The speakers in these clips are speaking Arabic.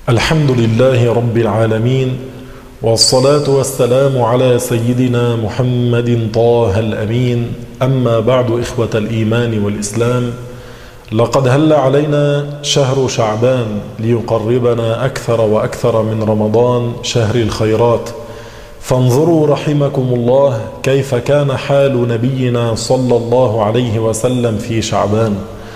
الحمد لله رب العالمين، والصلاة والسلام على سيدنا محمد طه الأمين. أما بعد، إخوة الإيمان والإسلام، لقد هل علينا شهر شعبان ليقربنا أكثر وأكثر من رمضان شهر الخيرات. فانظروا رحمكم الله كيف كان حال نبينا صلى الله عليه وسلم في شعبان.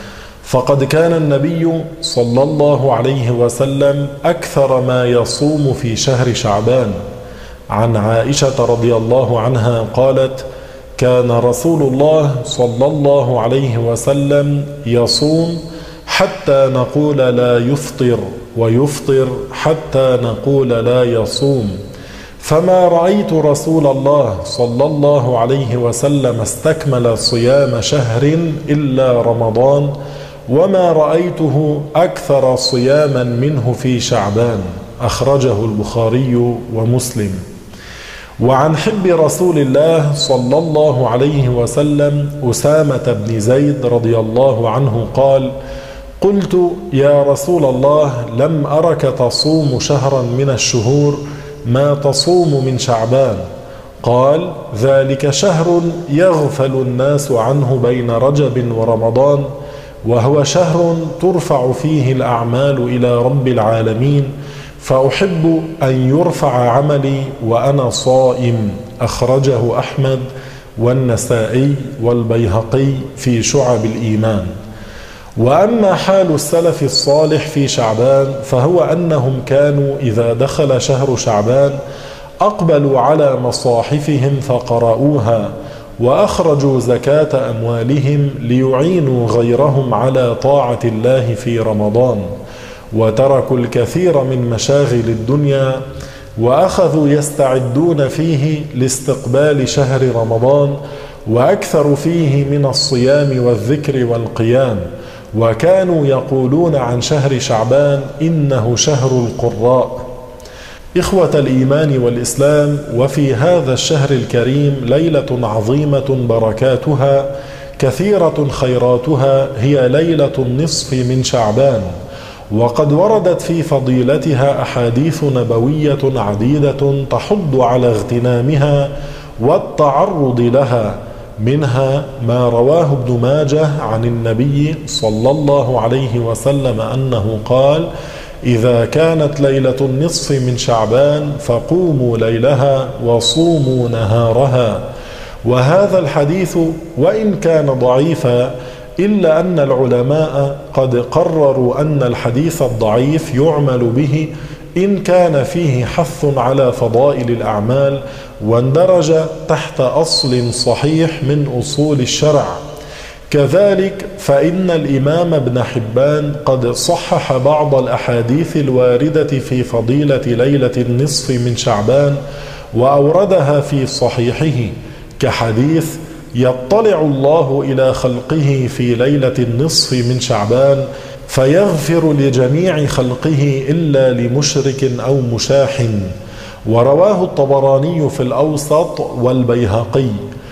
فقد كان النبي صلى الله عليه وسلم أكثر ما يصوم في شهر شعبان. عن عائشة رضي الله عنها قالت: كان رسول الله صلى الله عليه وسلم يصوم حتى نقول لا يفطر، ويفطر حتى نقول لا يصوم. فما رأيت رسول الله صلى الله عليه وسلم استكمل صيام شهر إلا رمضان، وما رأيته أكثر صياما منه في شعبان. أخرجه البخاري ومسلم. وعن حب رسول الله صلى الله عليه وسلم أسامة بن زيد رضي الله عنه قال: قلت: يا رسول الله، لم أرك تصوم شهرا من الشهور ما تصوم من شعبان. قال: ذلك شهر يغفل الناس عنه بين رجب ورمضان، وهو شهر ترفع فيه الأعمال إلى رب العالمين، فأحب أن يرفع عملي وأنا صائم. أخرجه أحمد والنسائي والبيهقي في شعب الإيمان. وأما حال السلف الصالح في شعبان فهو أنهم كانوا إذا دخل شهر شعبان أقبلوا على مصاحفهم فقرأوها، وأخرجوا زكاة أموالهم ليعينوا غيرهم على طاعة الله في رمضان، وتركوا الكثير من مشاغل الدنيا، وأخذوا يستعدون فيه لاستقبال شهر رمضان، وأكثروا فيه من الصيام والذكر والقيام. وكانوا يقولون عن شهر شعبان: إنه شهر القراء. إخوة الإيمان والإسلام، وفي هذا الشهر الكريم ليلة عظيمة بركاتها كثيرة خيراتها، هي ليلة النصف من شعبان. وقد وردت في فضيلتها أحاديث نبوية عديدة تحض على اغتنامها والتعرض لها. منها ما رواه ابن ماجه عن النبي صلى الله عليه وسلم أنه قال: إذا كانت ليلة النصف من شعبان فقوموا ليلها وصوموا نهارها. وهذا الحديث وإن كان ضعيفا، إلا أن العلماء قد قرروا أن الحديث الضعيف يعمل به إن كان فيه حث على فضائل الأعمال، واندرج تحت أصل صحيح من أصول الشرع. كذلك فإن الإمام ابن حبان قد صحح بعض الأحاديث الواردة في فضيلة ليلة النصف من شعبان، وأوردها في صحيحه، كحديث: يطلع الله إلى خلقه في ليلة النصف من شعبان فيغفر لجميع خلقه إلا لمشرك أو مشاح. ورواه الطبراني في الأوسط والبيهقي.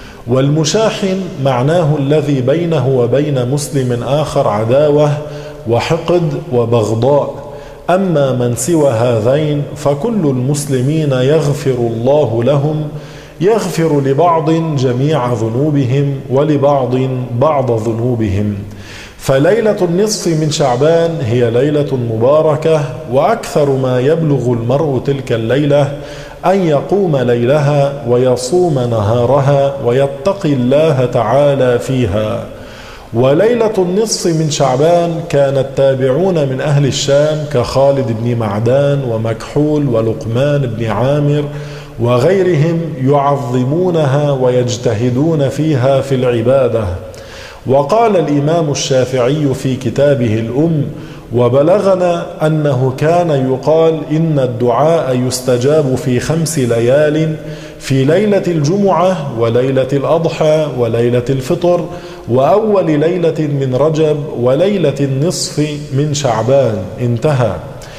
والمشاحن معناه الذي بينه وبين مسلم آخر عداوة وحقد وبغضاء. أما من سوى هذين فكل المسلمين يغفر الله لهم، يغفر لبعض جميع ذنوبهم ولبعض بعض ذنوبهم. فليلة النصف من شعبان هي ليلة مباركة، وأكثر ما يبلغ المرء تلك الليلة أن يقوم ليلها ويصوم نهارها ويتقي الله تعالى فيها. وليلة النصف من شعبان كان التابعون من أهل الشام كخالد بن معدان ومكحول ولقمان بن عامر وغيرهم يعظمونها ويجتهدون فيها في العبادة. وقال الإمام الشافعي في كتابه الأم: وبلغنا أنه كان يقال إن الدعاء يستجاب في 5 ليال، في ليلة الجمعة وليلة الأضحى وليلة الفطر وأول ليلة من رجب وليلة النصف من شعبان. انتهى.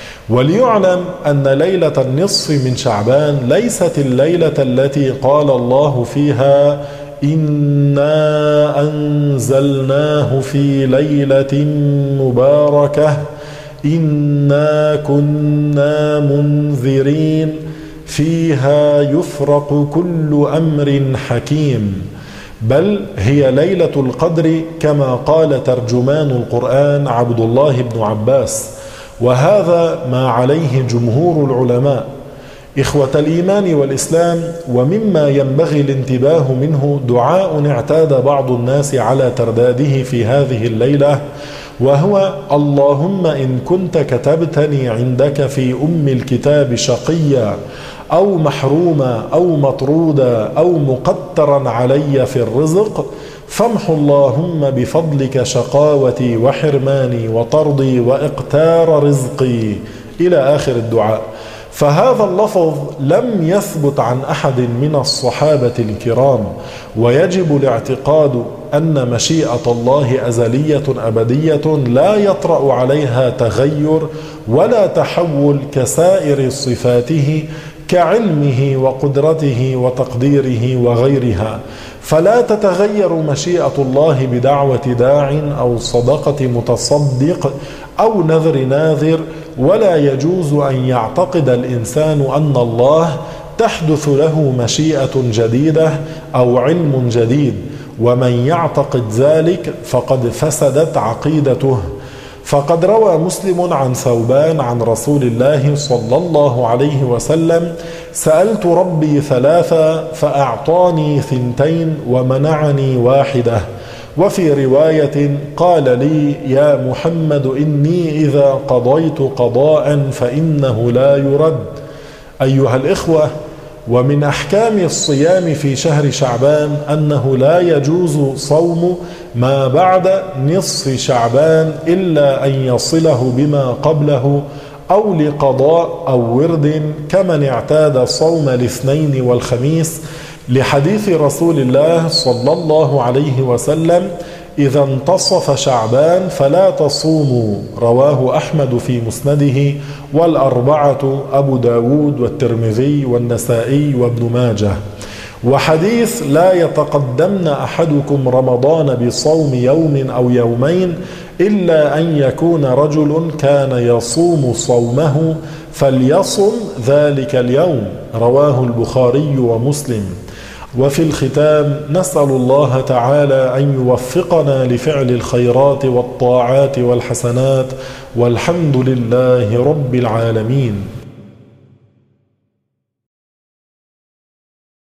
وليعلم أن ليلة النصف من شعبان ليست الليلة التي قال الله فيها: إنا أنزلناه في ليلة مباركة، إنا كنا منذرين فيها يفرق كل أمر حكيم. بل هي ليلة القدر كما قال ترجمان القرآن عبد الله بن عباس، وهذا ما عليه جمهور العلماء. إخوة الإيمان والإسلام، ومما ينبغي الانتباه منه دعاء اعتاد بعض الناس على ترداده في هذه الليلة، وهو: اللهم إن كنت كتبتني عندك في الكتاب شقيا أو محروما أو مطرودا أو مقترا علي في الرزق، فامحو اللهم بفضلك شقاوتي وحرماني وطردي وإقتار رزقي، إلى آخر الدعاء. فهذا اللفظ لم يثبت عن أحد من الصحابة الكرام، ويجب الاعتقاد أن مشيئة الله أزلية أبدية لا يطرأ عليها تغير ولا تحول كسائر صفاته كعلمه وقدرته وتقديره وغيرها. فلا تتغير مشيئة الله بدعوة داع أو صدقة متصدق أو نذر ناذر، ولا يجوز أن يعتقد الإنسان أن الله تحدث له مشيئة جديدة أو علم جديد، ومن يعتقد ذلك فقد فسدت عقيدته. فقد روى مسلم عن ثوبان عن رسول الله صلى الله عليه وسلم: سألت ربي ثلاثة فأعطاني 2 ومنعني 1. وفي رواية: قال لي يا محمد إني إذا قضيت قضاء فإنه لا يرد. أيها الإخوة، ومن أحكام الصيام في شهر شعبان أنه لا يجوز صوم ما بعد نصف شعبان إلا أن يصله بما قبله أو لقضاء أو ورد، كمن اعتاد صوم الاثنين والخميس، لحديث رسول الله صلى الله عليه وسلم: إذا انتصف شعبان فلا تصوموا. رواه أحمد في مسنده، والأربعة أبو داود والترمذي والنسائي وابن ماجه. وحديث: لا يتقدمن أحدكم رمضان بصوم يوم أو يومين إلا أن يكون رجل كان يصوم صومه فليصم ذلك اليوم. رواه البخاري ومسلم. وفي الختام نسأل الله تعالى أن يوفقنا لفعل الخيرات والطاعات والحسنات، والحمد لله رب العالمين.